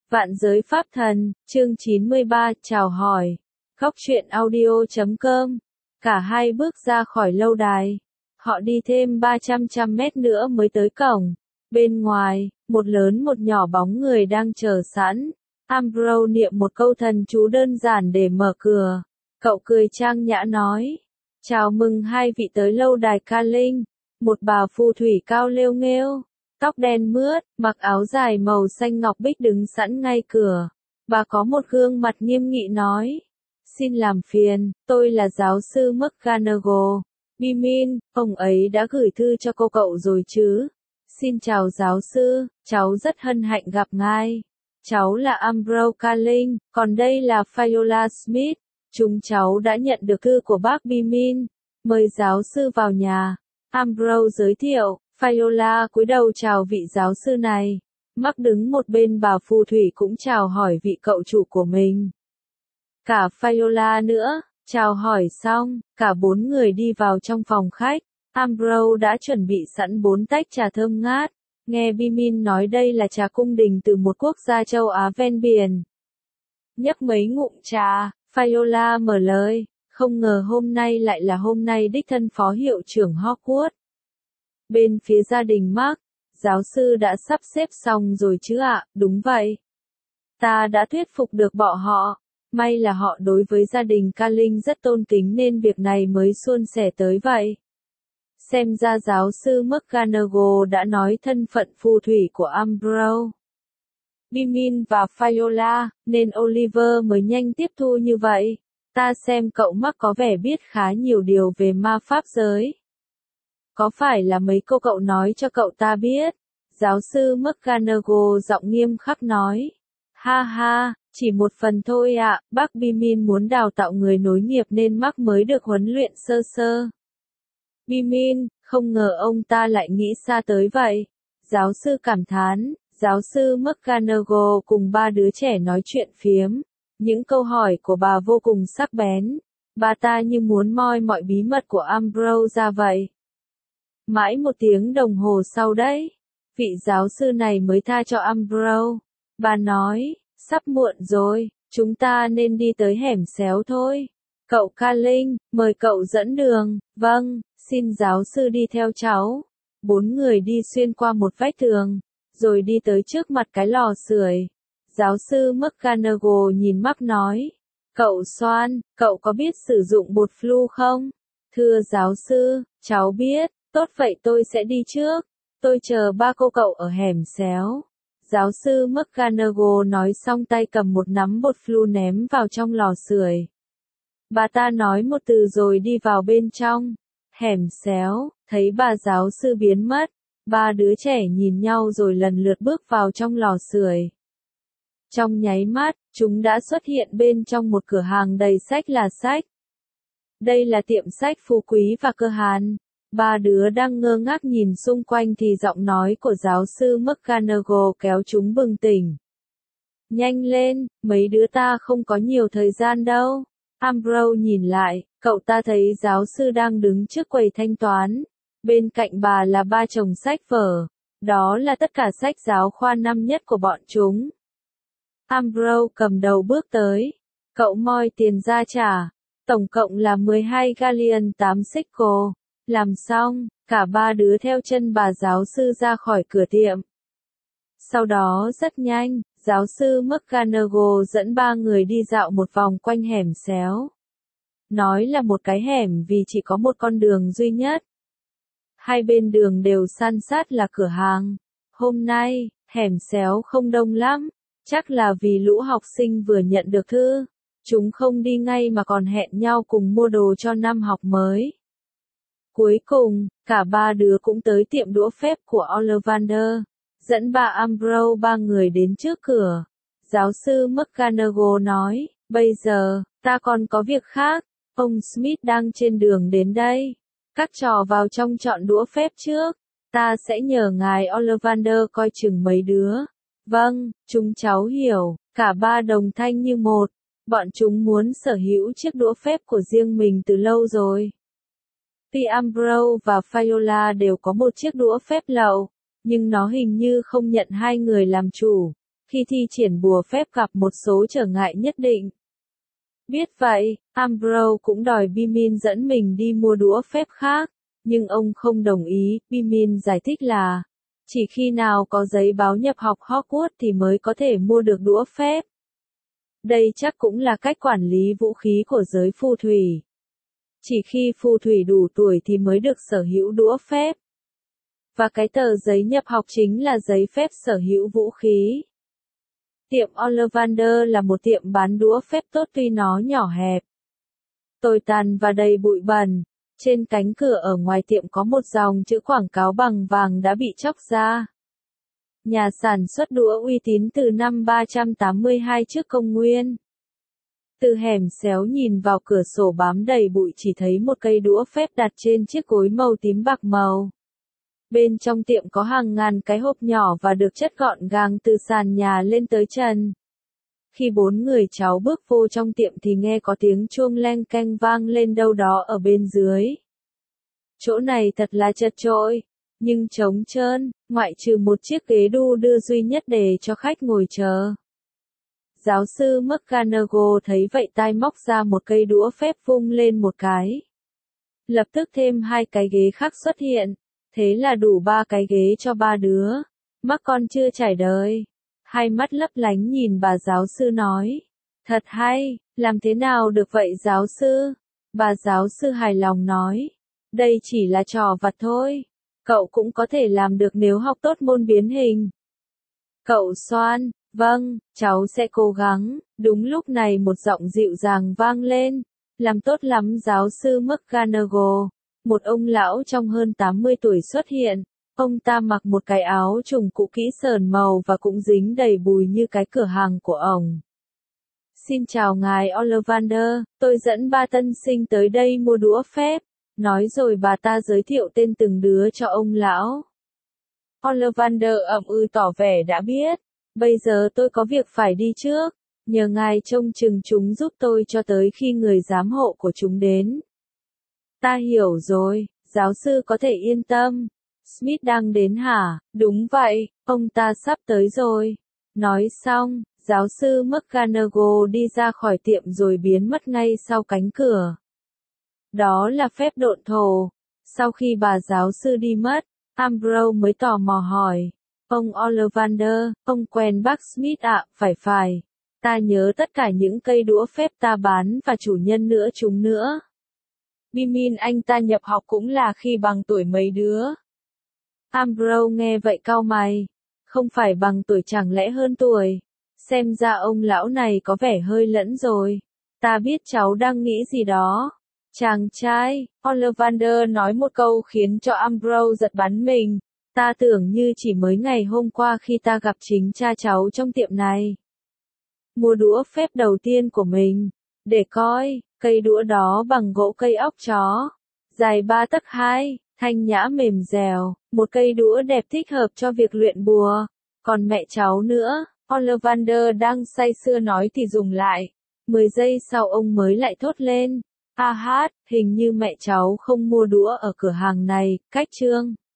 Vạn giới pháp thần, chương 93, chào hỏi. Góc truyện audio.com. Cả hai bước ra khỏi lâu đài. Họ đi thêm 300 mét nữa mới tới cổng. Bên ngoài, một lớn một nhỏ bóng người đang chờ sẵn. Ambrose niệm một câu thần chú đơn giản để mở cửa. Cậu cười trang nhã nói. Chào mừng hai vị tới lâu đài Ca Linh. Một bà phù thủy cao lêu nghêu, tóc đen mướt, mặc áo dài màu xanh ngọc bích đứng sẵn ngay cửa. Bà có một gương mặt nghiêm nghị nói. Xin làm phiền, tôi là giáo sư McGonagall. Bimin, ông ấy đã gửi thư cho cô cậu rồi chứ? Xin chào giáo sư, cháu rất hân hạnh gặp ngài. Cháu là Ambrose Ca Linh, còn đây là Viola Smith. Chúng cháu đã nhận được thư của bác Bimin. Mời giáo sư vào nhà. Ambrose giới thiệu. Viola cúi đầu chào vị giáo sư này. Mark đứng một bên bà phù thủy cũng chào hỏi vị cậu chủ của mình. Cả Viola nữa, chào hỏi xong, cả bốn người đi vào trong phòng khách. Ambrose đã chuẩn bị sẵn 4 tách trà thơm ngát. Nghe Bimin nói đây là trà cung đình từ một quốc gia châu Á ven biển. Nhấp mấy ngụm trà, Viola mở lời. Không ngờ hôm nay lại là hôm nay đích thân phó hiệu trưởng Hogwarts. Bên phía gia đình Mark, giáo sư đã sắp xếp xong rồi chứ ạ? Đúng vậy. Ta đã thuyết phục được bọn họ. May là họ đối với gia đình Ca Linh rất tôn kính nên việc này mới suôn sẻ tới vậy. Xem ra giáo sư McGonagall đã nói thân phận phù thủy của Ambrose, Bimin và Viola, nên Oliver mới nhanh tiếp thu như vậy. Ta xem cậu Mark có vẻ biết khá nhiều điều về ma pháp giới. Có phải là mấy cô cậu nói cho cậu ta biết? Giáo sư McGonagall giọng nghiêm khắc nói. Ha ha, chỉ một phần thôi ạ, bác Bimin muốn đào tạo người nối nghiệp nên Mark mới được huấn luyện sơ sơ. Bimin, không ngờ ông ta lại nghĩ xa tới vậy. Giáo sư cảm thán, giáo sư McGonagall cùng ba đứa trẻ nói chuyện phiếm. Những câu hỏi của bà vô cùng sắc bén. Bà ta như muốn moi mọi bí mật của Ambrose ra vậy. Mãi 1 tiếng đồng hồ sau đấy, vị giáo sư này mới tha cho Ambrose. Bà nói, sắp muộn rồi, chúng ta nên đi tới hẻm xéo thôi. Cậu Ca Linh, mời cậu dẫn đường. Vâng, xin giáo sư đi theo cháu. 4 người đi xuyên qua một vách tường, rồi đi tới trước mặt cái lò sưởi. Giáo sư McGonagall nhìn Mark nói. Cậu Swan, cậu có biết sử dụng bột flu không? Thưa giáo sư, cháu biết. Tốt vậy tôi sẽ đi trước. Tôi chờ ba cô cậu ở hẻm xéo. Giáo sư McGonagall nói xong tay cầm một nắm bột flu ném vào trong lò sưởi. Bà ta nói một từ rồi đi vào bên trong. Hẻm xéo, thấy bà giáo sư biến mất. Ba đứa trẻ nhìn nhau rồi lần lượt bước vào trong lò sưởi. Trong nháy mắt, chúng đã xuất hiện bên trong một cửa hàng đầy sách là sách. Đây là tiệm sách phú quý và cơ hàn. Ba đứa đang ngơ ngác nhìn xung quanh thì giọng nói của giáo sư McGonagall kéo chúng bừng tỉnh. Nhanh lên, mấy đứa ta không có nhiều thời gian đâu. Ambrose nhìn lại, cậu ta thấy giáo sư đang đứng trước quầy thanh toán. Bên cạnh bà là 3 chồng sách vở. Đó là tất cả sách giáo khoa năm nhất của bọn chúng. Ambrose cầm đầu bước tới. Cậu moi tiền ra trả. Tổng cộng là 12 galleon 8 sickle. Làm xong, cả ba đứa theo chân bà giáo sư ra khỏi cửa tiệm. Sau đó rất nhanh, giáo sư McGonagall dẫn 3 người đi dạo một vòng quanh hẻm xéo. Nói là một cái hẻm vì chỉ có một con đường duy nhất. Hai bên đường đều san sát là cửa hàng. Hôm nay, hẻm xéo không đông lắm, chắc là vì lũ học sinh vừa nhận được thư. Chúng không đi ngay mà còn hẹn nhau cùng mua đồ cho năm học mới. Cuối cùng, cả ba đứa cũng tới tiệm đũa phép của Ollivander, dẫn bà Ambrose 3 người đến trước cửa. Giáo sư McGonagall nói, bây giờ, ta còn có việc khác, ông Smith đang trên đường đến đây. Các trò vào trong chọn đũa phép trước, ta sẽ nhờ ngài Ollivander coi chừng mấy đứa. Vâng, chúng cháu hiểu, cả ba đồng thanh như một, bọn chúng muốn sở hữu chiếc đũa phép của riêng mình từ lâu rồi. Tuy Ambrose và Viola đều có một chiếc đũa phép lậu, nhưng nó hình như không nhận hai người làm chủ. khi thi triển bùa phép gặp một số trở ngại nhất định. Biết vậy, Ambrose cũng đòi Bimin dẫn mình đi mua đũa phép khác, nhưng ông không đồng ý. Bimin giải thích là, chỉ khi nào có giấy báo nhập học Hogwarts thì mới có thể mua được đũa phép. Đây chắc cũng là cách quản lý vũ khí của giới phù thủy. Chỉ khi phù thủy đủ tuổi thì mới được sở hữu đũa phép. Và cái tờ giấy nhập học chính là giấy phép sở hữu vũ khí. Tiệm Ollivander là một tiệm bán đũa phép tốt tuy nó nhỏ hẹp, tồi tàn và đầy bụi bẩn. Trên cánh cửa ở ngoài tiệm có một dòng chữ quảng cáo bằng vàng đã bị chóc ra. Nhà sản xuất đũa uy tín từ năm 382 trước công nguyên. Từ hẻm xéo nhìn vào cửa sổ bám đầy bụi chỉ thấy một cây đũa phép đặt trên chiếc gối màu tím bạc màu. Bên trong tiệm có hàng ngàn cái hộp nhỏ và được chất gọn gàng từ sàn nhà lên tới trần. Khi 4 người cháu bước vô trong tiệm thì nghe có tiếng chuông leng keng vang lên đâu đó ở bên dưới. Chỗ này thật là chật chội, nhưng trống trơn, ngoại trừ một chiếc ghế đu đưa duy nhất để cho khách ngồi chờ. Giáo sư McGonagall thấy vậy tai móc ra một cây đũa phép vung lên một cái. Lập tức thêm 2 cái ghế khác xuất hiện, thế là đủ 3 cái ghế cho 3 đứa. Mắt con chưa trải đời. Hai mắt lấp lánh nhìn bà giáo sư nói. Thật hay, làm thế nào được vậy giáo sư? Bà giáo sư hài lòng nói. Đây chỉ là trò vặt thôi. Cậu cũng có thể làm được nếu học tốt môn biến hình. Cậu xoan, vâng, cháu sẽ cố gắng. Đúng lúc này một giọng dịu dàng vang lên. Làm tốt lắm giáo sư McGonagall. Một ông lão trong hơn 80 tuổi xuất hiện. Ông ta mặc một cái áo trùng cũ kỹ sờn màu và cũng dính đầy bùi như cái cửa hàng của ông. Xin chào ngài Ollivander, tôi dẫn 3 tân sinh tới đây mua đũa phép. Nói rồi bà ta giới thiệu tên từng đứa cho ông lão. Ollivander ậm ừ tỏ vẻ đã biết. Bây giờ tôi có việc phải đi trước. Nhờ ngài trông chừng chúng giúp tôi cho tới khi người giám hộ của chúng đến. Ta hiểu rồi, giáo sư có thể yên tâm. Smith đang đến hả? Đúng vậy, ông ta sắp tới rồi. Nói xong, giáo sư McGonagall đi ra khỏi tiệm rồi biến mất ngay sau cánh cửa. Đó là phép độn thổ. Sau khi bà giáo sư đi mất, Ambrose mới tò mò hỏi. Ông Ollivander, ông quen bác Smith ạ? Phải. Ta nhớ tất cả những cây đũa phép ta bán và chủ nhân nữa chúng nữa. Bimin anh ta nhập học cũng là khi bằng tuổi mấy đứa. Ambrose nghe vậy cau mày. Không phải bằng tuổi chẳng lẽ hơn tuổi. Xem ra ông lão này có vẻ hơi lẫn rồi. Ta biết cháu đang nghĩ gì đó. Chàng trai, Ollivander nói một câu khiến cho Ambrose giật bắn mình. Ta tưởng như chỉ mới ngày hôm qua khi ta gặp chính cha cháu trong tiệm này. Mua đũa phép đầu tiên của mình. Để coi, cây đũa đó bằng gỗ cây óc chó. Dài 3 tấc 2, thanh nhã mềm dẻo, một cây đũa đẹp thích hợp cho việc luyện bùa. Còn mẹ cháu nữa, Ollivander đang say sưa nói thì dừng lại. 10 giây sau ông mới lại thốt lên. Hình như mẹ cháu không mua đũa ở cửa hàng này, cách chương.